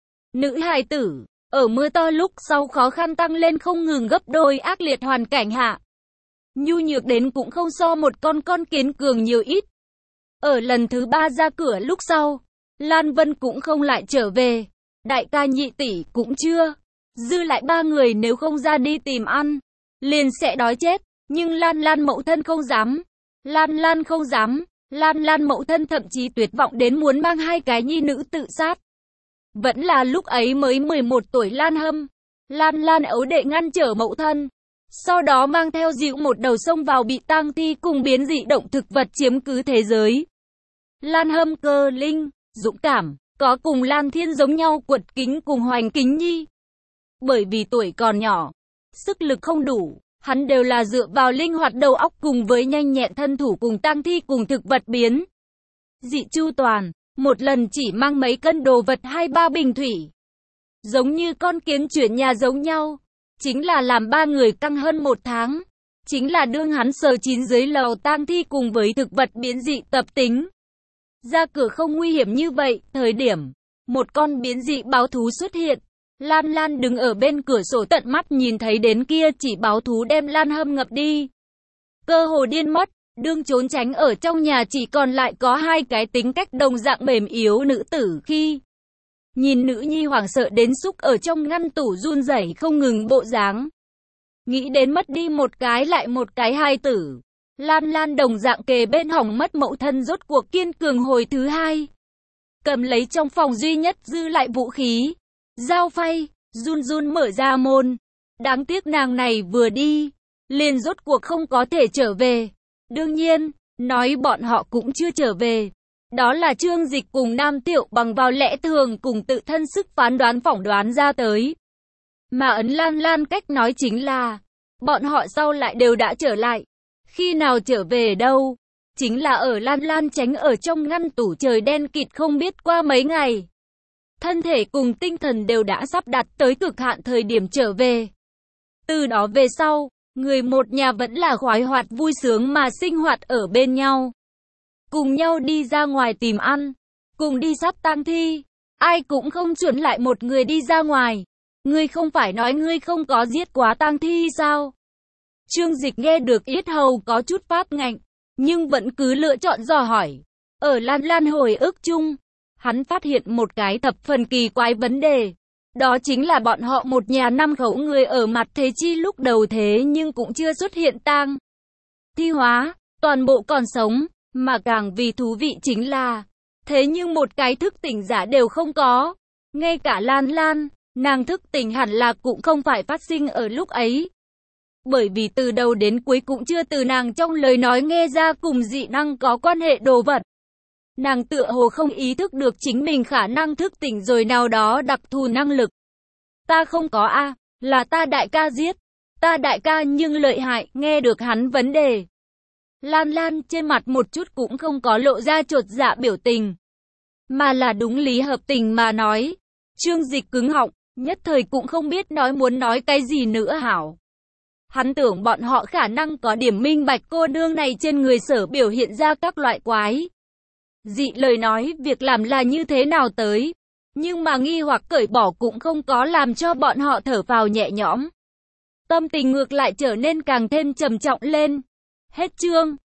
Nữ hài tử, ở mưa to lúc sau khó khăn tăng lên không ngừng gấp đôi, ác liệt hoàn cảnh hạ. Nhu nhược đến cũng không so một con kiến cường nhiều ít. Ở lần thứ 3 ra cửa lúc sau, Lan Vân cũng không lại trở về. Đại ca nhị tỷ cũng chưa. Dư lại 3 người nếu không ra đi tìm ăn, liền sẽ đói chết. Nhưng Lan Lan mẫu thân không dám. Lan Lan không dám. Lan Lan mẫu thân thậm chí tuyệt vọng đến muốn mang 2 cái nhi nữ tự sát. Vẫn là lúc ấy mới 11 tuổi Lan Hâm. Lan Lan ấu đệ ngăn trở mẫu thân. Sau đó mang theo dịu một đầu sông vào bị tang thi cùng biến dị động thực vật chiếm cứ thế giới. Lan Hâm cơ linh, dũng cảm, có cùng Lan Thiên giống nhau quật kính cùng Hoành Kính Nhi. Bởi vì tuổi còn nhỏ, sức lực không đủ, hắn đều là dựa vào linh hoạt đầu óc cùng với nhanh nhẹn thân thủ cùng tang thi cùng thực vật biến dị chu toàn. một lần chỉ mang mấy cân đồ vật 2-3 bình thủy. Giống như con kiến chuyển nhà giống nhau. Chính là làm ba người căng hơn 1 tháng. Chính là đương hắn sờ chín dưới lầu tang thi cùng với thực vật biến dị tập tính. Ra cửa không nguy hiểm như vậy, thời điểm một con biến dị báo thú xuất hiện. Lan Lan đứng ở bên cửa sổ tận mắt nhìn thấy đến kia chỉ báo thú đem Lan Hâm ngập đi. Cơ hồ điên mất, đương trốn tránh ở trong nhà chỉ còn lại có 2 cái tính cách đồng dạng mềm yếu nữ tử khi nhìn nữ nhi hoảng sợ đến xúc ở trong ngăn tủ run rẩy không ngừng bộ dáng. Nghĩ đến mất đi một cái lại một cái hài tử. Lan Lan đồng dạng kề bên hỏng mất mẫu thân rốt cuộc kiên cường hồi thứ 2. Cầm lấy trong phòng duy nhất dư lại vũ khí. Dao phay, run run mở ra môn. Đáng tiếc nàng này vừa đi, liền rốt cuộc không có thể trở về. Đương nhiên, nói bọn họ cũng chưa trở về. Đó là Trương Dịch cùng Nam Tiệu bằng vào lẽ thường cùng tự thân sức phán đoán phỏng đoán ra tới. Mà ấn Lan Lan cách nói chính là, bọn họ sau lại đều đã trở lại. Khi nào trở về đâu? Chính là ở Lan Lan tránh ở trong ngăn tủ trời đen kịt không biết qua mấy ngày. Thân thể cùng tinh thần đều đã sắp đặt tới cực hạn thời điểm trở về. Từ đó về sau, người một nhà vẫn là khoái hoạt vui sướng mà sinh hoạt ở bên nhau. Cùng nhau đi ra ngoài tìm ăn, cùng đi sắp tang thi. Ai cũng không chuẩn lại một người đi ra ngoài. Ngươi không phải nói ngươi không có giết quá tang thi sao? Trương Dịch nghe được yết hầu có chút phát ngạnh, nhưng vẫn cứ lựa chọn dò hỏi. Ở Lan Lan hồi ức chung, hắn phát hiện một cái thập phần kỳ quái vấn đề. Đó chính là bọn họ một nhà 5 khẩu người ở mặt thế chi lúc đầu thế nhưng cũng chưa xuất hiện tang thi hóa, toàn bộ còn sống, mà càng vì thú vị chính là, thế nhưng một cái thức tỉnh giả đều không có. Ngay cả Lan Lan, nàng thức tỉnh hẳn là cũng không phải phát sinh ở lúc ấy. Bởi vì từ đầu đến cuối cũng chưa từ nàng trong lời nói nghe ra cùng dị năng có quan hệ đồ vật. Nàng tựa hồ không ý thức được chính mình khả năng thức tỉnh rồi nào đó đặc thù năng lực. Ta không có a, là ta đại ca giết. Ta đại ca nhưng lợi hại, nghe được hắn vấn đề. Lan Lan trên mặt một chút cũng không có lộ ra chột dạ biểu tình. Mà là đúng lý hợp tình mà nói. Trương Dịch cứng họng, nhất thời cũng không biết muốn nói cái gì nữa hảo. Hắn tưởng bọn họ khả năng có điểm minh bạch cô nương này trên người sở biểu hiện ra các loại quái dị lời nói, việc làm là như thế nào tới. Nhưng mà nghi hoặc cởi bỏ cũng không có làm cho bọn họ thở vào nhẹ nhõm. Tâm tình ngược lại trở nên càng thêm trầm trọng lên. Hết chương.